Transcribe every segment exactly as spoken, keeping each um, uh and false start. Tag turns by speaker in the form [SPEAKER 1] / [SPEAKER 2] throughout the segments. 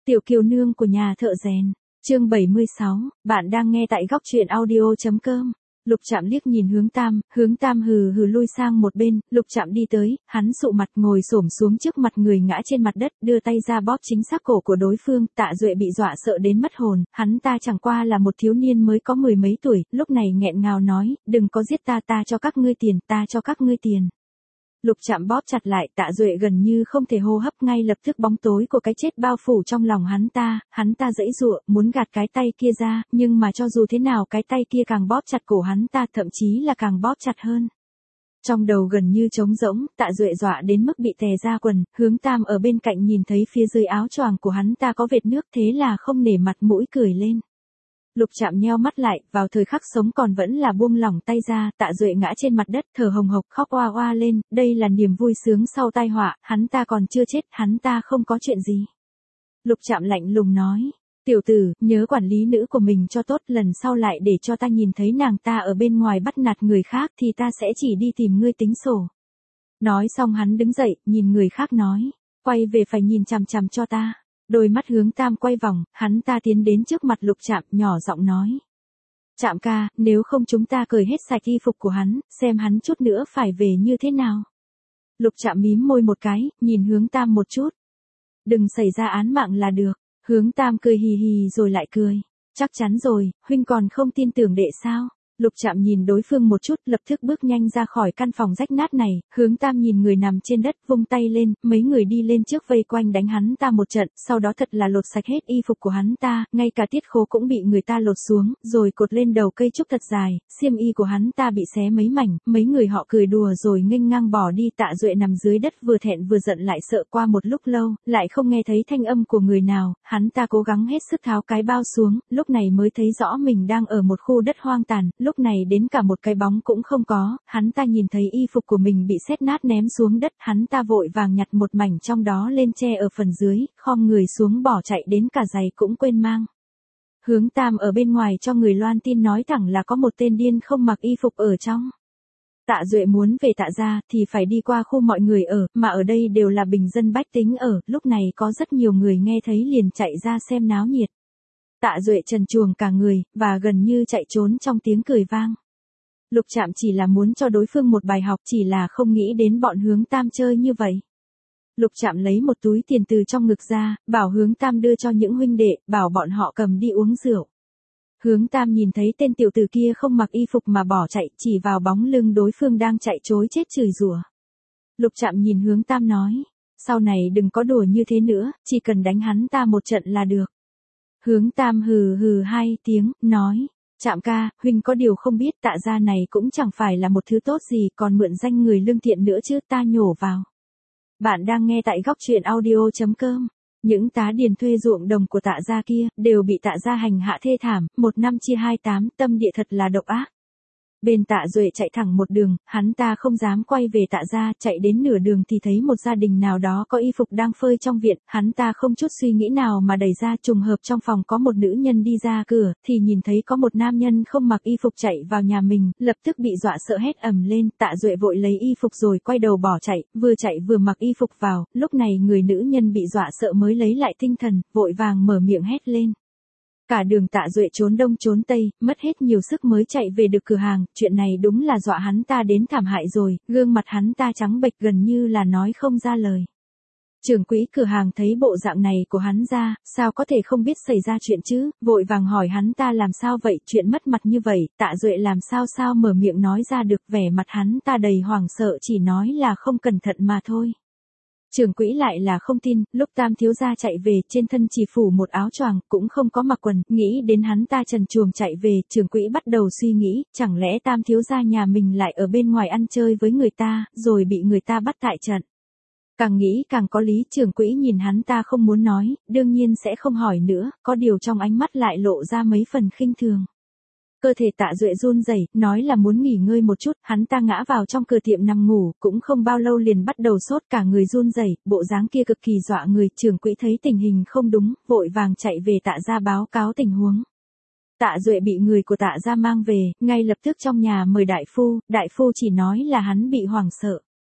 [SPEAKER 1] Tiểu kiều nương của nhà thợ rèn, chương bảy mươi sáu, bạn đang nghe tại góc truyện audio chấm com. Lục Trạm liếc nhìn Hướng Tam, Hướng Tam hừ hừ lui sang một bên, Lục Trạm đi tới, hắn sụ mặt ngồi xổm xuống trước mặt người ngã trên mặt đất, đưa tay ra bóp chính xác cổ của đối phương. Tạ Duệ bị dọa sợ đến mất hồn, hắn ta chẳng qua là một thiếu niên mới có mười mấy tuổi, lúc này nghẹn ngào nói, đừng có giết ta, ta cho các ngươi tiền, ta cho các ngươi tiền. Lục Trạm bóp chặt lại, Tạ Duệ gần như không thể hô hấp, ngay lập tức bóng tối của cái chết bao phủ trong lòng hắn ta, hắn ta giãy giụa, muốn gạt cái tay kia ra, nhưng mà cho dù thế nào cái tay kia càng bóp chặt cổ hắn ta, thậm chí là càng bóp chặt hơn. Trong đầu gần như trống rỗng, Tạ Duệ dọa đến mức bị tè ra quần, Hướng Tam ở bên cạnh nhìn thấy phía dưới áo choàng của hắn ta có vệt nước, thế là không nể mặt mũi cười lên. Lục Trạm nheo mắt lại, vào thời khắc sống còn vẫn là buông lỏng tay ra, Tạ Duệ ngã trên mặt đất, thở hồng hộc, khóc oa oa lên, đây là niềm vui sướng sau tai họa, hắn ta còn chưa chết, hắn ta không có chuyện gì. Lục Trạm lạnh lùng nói, tiểu tử, nhớ quản lý nữ của mình cho tốt, lần sau lại để cho ta nhìn thấy nàng ta ở bên ngoài bắt nạt người khác thì ta sẽ chỉ đi tìm ngươi tính sổ. Nói xong hắn đứng dậy, nhìn người khác nói, quay về phải nhìn chằm chằm cho ta. Đôi mắt Hướng Tam quay vòng, hắn ta tiến đến trước mặt Lục Trạm, nhỏ giọng nói. Trạm ca, nếu không chúng ta cởi hết sạch y phục của hắn, xem hắn chút nữa phải về như thế nào. Lục Trạm mím môi một cái, nhìn Hướng Tam một chút. Đừng xảy ra án mạng là được. Hướng Tam cười hì hì rồi lại cười. Chắc chắn rồi, huynh còn không tin tưởng đệ sao? Lục Trạm nhìn đối phương một chút, lập tức bước nhanh ra khỏi căn phòng rách nát này, Hướng Tam nhìn người nằm trên đất, vung tay lên, mấy người đi lên trước vây quanh đánh hắn ta một trận, sau đó thật là lột sạch hết y phục của hắn ta, ngay cả tiết khố cũng bị người ta lột xuống, rồi cột lên đầu cây trúc thật dài, xiêm y của hắn ta bị xé mấy mảnh, mấy người họ cười đùa rồi nghênh ngang bỏ đi. Tạ Duệ nằm dưới đất vừa thẹn vừa giận lại sợ, qua một lúc lâu, lại không nghe thấy thanh âm của người nào, hắn ta cố gắng hết sức tháo cái bao xuống, lúc này mới thấy rõ mình đang ở một khu đất hoang tàn. Lúc này đến cả một cái bóng cũng không có, hắn ta nhìn thấy y phục của mình bị xét nát ném xuống đất, hắn ta vội vàng nhặt một mảnh trong đó lên che ở phần dưới, khom người xuống bỏ chạy đến cả giày cũng quên mang. Hướng Tam ở bên ngoài cho người loan tin nói thẳng là có một tên điên không mặc y phục ở trong. Tạ Duệ muốn về Tạ gia thì phải đi qua khu mọi người ở, mà ở đây đều là bình dân bách tính ở, lúc này có rất nhiều người nghe thấy liền chạy ra xem náo nhiệt. Tạ Duệ trần truồng cả người, và gần như chạy trốn trong tiếng cười vang. Lục Trạm chỉ là muốn cho đối phương một bài học, chỉ là không nghĩ đến bọn Hướng Tam chơi như vậy. Lục Trạm lấy một túi tiền từ trong ngực ra, bảo Hướng Tam đưa cho những huynh đệ, bảo bọn họ cầm đi uống rượu. Hướng Tam nhìn thấy tên tiểu tử kia không mặc y phục mà bỏ chạy, chỉ vào bóng lưng đối phương đang chạy trối chết chửi rủa. Lục Trạm nhìn Hướng Tam nói, sau này đừng có đùa như thế nữa, chỉ cần đánh hắn ta một trận là được. Hướng Tam hừ hừ hai tiếng, nói, Trạm ca, huynh có điều không biết Tạ gia này cũng chẳng phải là một thứ tốt gì, còn mượn danh người lương thiện nữa chứ, ta nhổ vào. Bạn đang nghe tại góc truyện audio chấm com. Những tá điền thuê ruộng đồng của Tạ gia kia, đều bị Tạ gia hành hạ thê thảm, một năm chia hai tám, tâm địa thật là độc ác. Bên Tạ Duệ chạy thẳng một đường, hắn ta không dám quay về Tạ gia, chạy đến nửa đường thì thấy một gia đình nào đó có y phục đang phơi trong viện, hắn ta không chút suy nghĩ nào mà đẩy ra, trùng hợp trong phòng có một nữ nhân đi ra cửa, thì nhìn thấy có một nam nhân không mặc y phục chạy vào nhà mình, lập tức bị dọa sợ hét ầm lên. Tạ Duệ vội lấy y phục rồi quay đầu bỏ chạy, vừa chạy vừa mặc y phục vào, lúc này người nữ nhân bị dọa sợ mới lấy lại tinh thần, vội vàng mở miệng hét lên. Cả đường Tạ Duệ trốn đông trốn tây, mất hết nhiều sức mới chạy về được cửa hàng, chuyện này đúng là dọa hắn ta đến thảm hại rồi, gương mặt hắn ta trắng bệch gần như là nói không ra lời. Trưởng quỹ cửa hàng thấy bộ dạng này của hắn ra, sao có thể không biết xảy ra chuyện chứ, vội vàng hỏi hắn ta làm sao vậy, chuyện mất mặt như vậy, Tạ Duệ làm sao sao mở miệng nói ra được, vẻ mặt hắn ta đầy hoảng sợ, chỉ nói là không cẩn thận mà thôi. Trưởng quỹ lại là không tin, lúc Tam thiếu gia chạy về, trên thân chỉ phủ một áo choàng, cũng không có mặc quần, nghĩ đến hắn ta trần truồng chạy về, trưởng quỹ bắt đầu suy nghĩ, chẳng lẽ Tam thiếu gia nhà mình lại ở bên ngoài ăn chơi với người ta, rồi bị người ta bắt tại trận. Càng nghĩ càng có lý, trưởng quỹ nhìn hắn ta không muốn nói, đương nhiên sẽ không hỏi nữa, có điều trong ánh mắt lại lộ ra mấy phần khinh thường. Cơ thể Tạ Duệ run rẩy, nói là muốn nghỉ ngơi một chút, hắn ta ngã vào trong cửa tiệm nằm ngủ, cũng không bao lâu liền bắt đầu sốt, cả người run rẩy, bộ dáng kia cực kỳ dọa người. Trưởng quỹ thấy tình hình không đúng, vội vàng chạy về Tạ gia báo cáo tình huống. Tạ Duệ bị người của Tạ gia mang về, ngay lập tức trong nhà mời đại phu, đại phu chỉ nói là hắn bị hoảng sợ.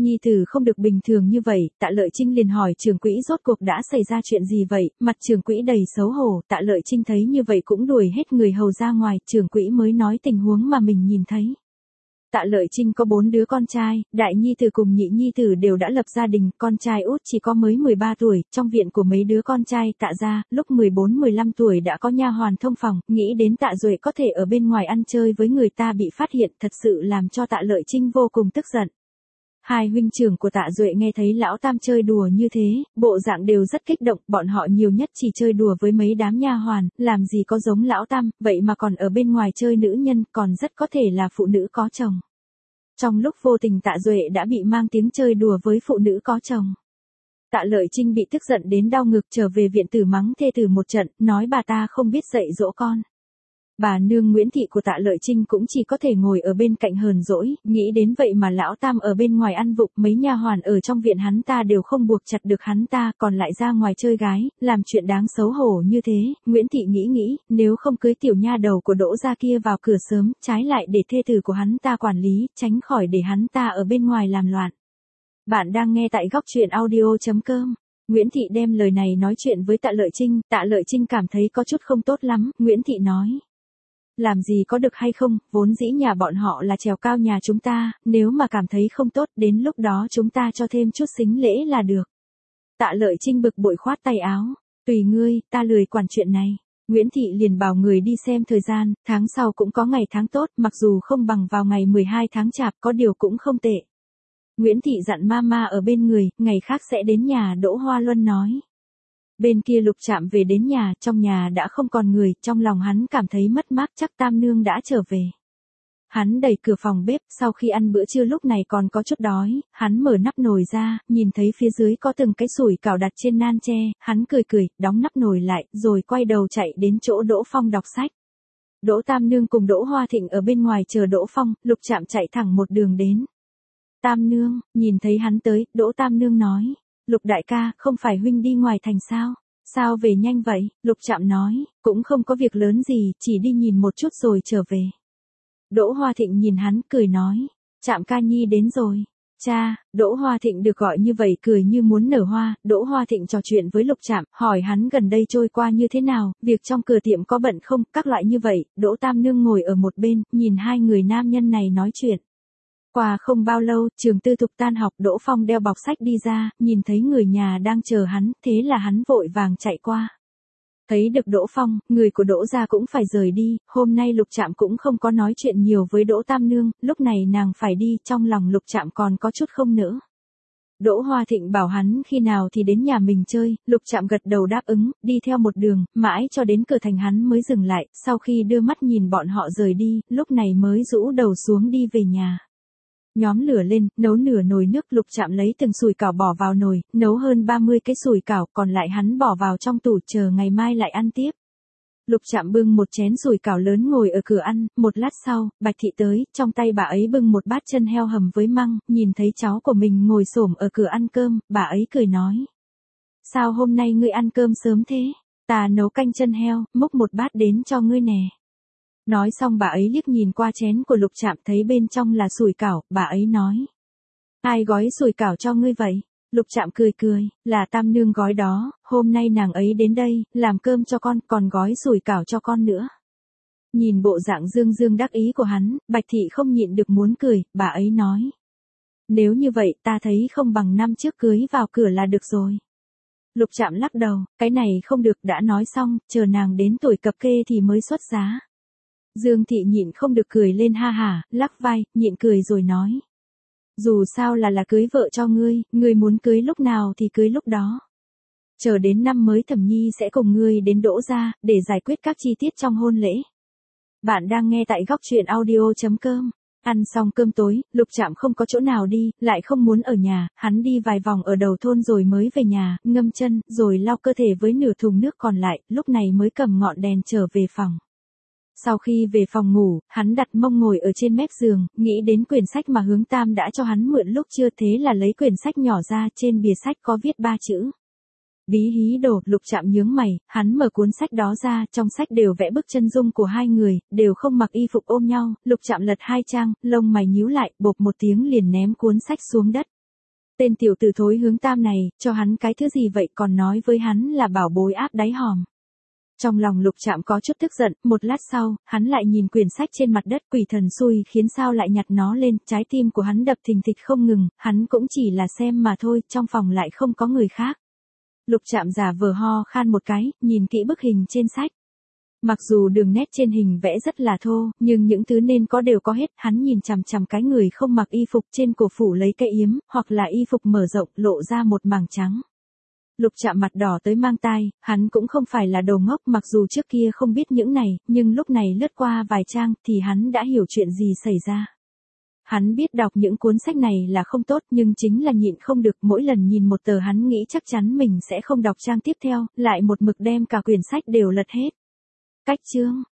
[SPEAKER 1] nhi tử không được bình thường như vậy, Tạ Lợi Trinh liền hỏi trưởng quỹ rốt cuộc đã xảy ra chuyện gì vậy, mặt trưởng quỹ đầy xấu hổ, Tạ Lợi Trinh thấy như vậy cũng đuổi hết người hầu ra ngoài, trưởng quỹ mới nói tình huống mà mình nhìn thấy. Tạ Lợi Trinh có bốn đứa con trai, đại nhi tử cùng nhị nhi tử đều đã lập gia đình, con trai út chỉ có mới mười ba tuổi, trong viện của mấy đứa con trai Tạ gia, lúc mười bốn mười lăm tuổi đã có nha hoàn thông phòng, nghĩ đến Tạ Duệ có thể ở bên ngoài ăn chơi với người ta bị phát hiện, thật sự làm cho Tạ Lợi Trinh vô cùng tức giận. Hai huynh trưởng của Tạ Duệ nghe thấy lão tam chơi đùa như thế, bộ dạng đều rất kích động, bọn họ nhiều nhất chỉ chơi đùa với mấy đám nha hoàn, làm gì có giống lão tam, vậy mà còn ở bên ngoài chơi nữ nhân, còn rất có thể là phụ nữ có chồng. Trong lúc vô tình Tạ Duệ đã bị mang tiếng chơi đùa với phụ nữ có chồng. Tạ Lợi Trinh bị tức giận đến đau ngực, trở về viện tử mắng thê tử một trận, nói bà ta không biết dạy dỗ con. Bà nương Nguyễn Thị của Tạ Lợi Trinh cũng chỉ có thể ngồi ở bên cạnh hờn dỗi, nghĩ đến vậy mà lão tam ở bên ngoài ăn vụng, mấy nha hoàn ở trong viện hắn ta đều không buộc chặt được hắn ta, còn lại ra ngoài chơi gái, làm chuyện đáng xấu hổ như thế. Nguyễn Thị nghĩ nghĩ, nếu không cưới tiểu nha đầu của Đỗ gia kia vào cửa sớm, trái lại để thê tử của hắn ta quản lý, tránh khỏi để hắn ta ở bên ngoài làm loạn. Bạn đang nghe tại góc truyện audio chấm com. Nguyễn Thị đem lời này nói chuyện với Tạ Lợi Trinh, Tạ Lợi Trinh cảm thấy có chút không tốt lắm, Nguyễn Thị nói. Làm gì có được hay không, vốn dĩ nhà bọn họ là trèo cao nhà chúng ta, nếu mà cảm thấy không tốt, đến lúc đó chúng ta cho thêm chút sính lễ là được. Tạ Lợi Trinh bực bội khoát tay áo, tùy ngươi, ta lười quản chuyện này. Nguyễn Thị liền bảo người đi xem thời gian, tháng sau cũng có ngày tháng tốt, mặc dù không bằng vào ngày mười hai tháng chạp, có điều cũng không tệ. Nguyễn Thị dặn mama ở bên người, ngày khác sẽ đến nhà Đỗ Hoa Luân nói. Bên kia Lục Trạm về đến nhà, trong nhà đã không còn người, trong lòng hắn cảm thấy mất mát, chắc Tam Nương đã trở về. Hắn đẩy cửa phòng bếp, sau khi ăn bữa trưa lúc này còn có chút đói, hắn mở nắp nồi ra, nhìn thấy phía dưới có từng cái sủi cảo đặt trên nan tre, hắn cười cười, đóng nắp nồi lại, rồi quay đầu chạy đến chỗ Đỗ Phong đọc sách. Đỗ Tam Nương cùng Đỗ Hoa Thịnh ở bên ngoài chờ Đỗ Phong, Lục Trạm chạy thẳng một đường đến. Tam Nương, nhìn thấy hắn tới, Đỗ Tam Nương nói. Lục đại ca, không phải huynh đi ngoài thành sao? Sao về nhanh vậy? Lục Trạm nói, cũng không có việc lớn gì, chỉ đi nhìn một chút rồi trở về. Đỗ Hoa Thịnh nhìn hắn, cười nói, Trạm ca nhi đến rồi. Cha, Đỗ Hoa Thịnh được gọi như vậy cười như muốn nở hoa, Đỗ Hoa Thịnh trò chuyện với Lục Trạm, hỏi hắn gần đây trôi qua như thế nào, việc trong cửa tiệm có bận không, các loại như vậy, Đỗ Tam Nương ngồi ở một bên, nhìn hai người nam nhân này nói chuyện. Qua không bao lâu, trường tư thục tan học, Đỗ Phong đeo bọc sách đi ra, nhìn thấy người nhà đang chờ hắn, thế là hắn vội vàng chạy qua. Thấy được Đỗ Phong, người của Đỗ gia cũng phải rời đi, hôm nay Lục Trạm cũng không có nói chuyện nhiều với Đỗ Tam Nương, lúc này nàng phải đi, trong lòng Lục Trạm còn có chút không nỡ. Đỗ Hoa Thịnh bảo hắn khi nào thì đến nhà mình chơi, Lục Trạm gật đầu đáp ứng, đi theo một đường, mãi cho đến cửa thành hắn mới dừng lại, sau khi đưa mắt nhìn bọn họ rời đi, lúc này mới rũ đầu xuống đi về nhà. Nhóm lửa lên, nấu nửa nồi nước, Lục Trạm lấy từng sủi cảo bỏ vào nồi, nấu hơn ba mươi cái sủi cảo, còn lại hắn bỏ vào trong tủ chờ ngày mai lại ăn tiếp. Lục Trạm bưng một chén sủi cảo lớn ngồi ở cửa ăn, một lát sau, Bạch Thị tới, trong tay bà ấy bưng một bát chân heo hầm với măng, nhìn thấy cháu của mình ngồi xổm ở cửa ăn cơm, bà ấy cười nói. Sao hôm nay ngươi ăn cơm sớm thế? Ta nấu canh chân heo, múc một bát đến cho ngươi nè. Nói xong bà ấy liếc nhìn qua chén của Lục Trạm thấy bên trong là sủi cảo, bà ấy nói. Ai gói sủi cảo cho ngươi vậy? Lục Trạm cười cười, là Tam Nương gói đó, hôm nay nàng ấy đến đây, làm cơm cho con, còn gói sủi cảo cho con nữa. Nhìn bộ dạng dương dương đắc ý của hắn, Bạch Thị không nhịn được muốn cười, bà ấy nói. Nếu như vậy ta thấy không bằng năm trước cưới vào cửa là được rồi. Lục Trạm lắc đầu, cái này không được, đã nói xong, chờ nàng đến tuổi cập kê thì mới xuất giá. Dương Thị nhịn không được cười lên ha hả, lắc vai, nhịn cười rồi nói. Dù sao là là cưới vợ cho ngươi, ngươi muốn cưới lúc nào thì cưới lúc đó. Chờ đến năm mới Thẩm Nhi sẽ cùng ngươi đến Đỗ gia, để giải quyết các chi tiết trong hôn lễ. Bạn đang nghe tại góc truyện audio chấm com. Ăn xong cơm tối, Lục Trạm không có chỗ nào đi, lại không muốn ở nhà, hắn đi vài vòng ở đầu thôn rồi mới về nhà, ngâm chân, rồi lau cơ thể với nửa thùng nước còn lại, lúc này mới cầm ngọn đèn trở về phòng. Sau khi về phòng ngủ, hắn đặt mông ngồi ở trên mép giường, nghĩ đến quyển sách mà Hướng Tam đã cho hắn mượn lúc chưa, thế là lấy quyển sách nhỏ ra, trên bìa sách có viết ba chữ. Bí hí đồ. Lục Trạm nhướng mày, hắn mở cuốn sách đó ra, trong sách đều vẽ bức chân dung của hai người, đều không mặc y phục ôm nhau, Lục Trạm lật hai trang, lông mày nhíu lại, bộp một tiếng liền ném cuốn sách xuống đất. Tên tiểu tử thối hướng tam này, cho hắn cái thứ gì vậy còn nói với hắn là bảo bối áp đáy hòm. Trong lòng Lục Trạm có chút tức giận, một lát sau, hắn lại nhìn quyển sách trên mặt đất, quỷ thần xui khiến sao lại nhặt nó lên, trái tim của hắn đập thình thịch không ngừng, hắn cũng chỉ là xem mà thôi, trong phòng lại không có người khác. Lục Trạm giả vờ ho khan một cái, nhìn kỹ bức hình trên sách. Mặc dù đường nét trên hình vẽ rất là thô, nhưng những thứ nên có đều có hết, hắn nhìn chằm chằm cái người không mặc y phục trên cổ phủ lấy cây yếm, hoặc là y phục mở rộng, lộ ra một mảng trắng. Lục Trạm mặt đỏ tới mang tai, hắn cũng không phải là đồ ngốc, mặc dù trước kia không biết những này, nhưng lúc này lướt qua vài trang thì hắn đã hiểu chuyện gì xảy ra. Hắn biết đọc những cuốn sách này là không tốt, nhưng chính là nhịn không được, mỗi lần nhìn một tờ hắn nghĩ chắc chắn mình sẽ không đọc trang tiếp theo, lại một mực đem cả quyển sách đều lật hết. Cách chương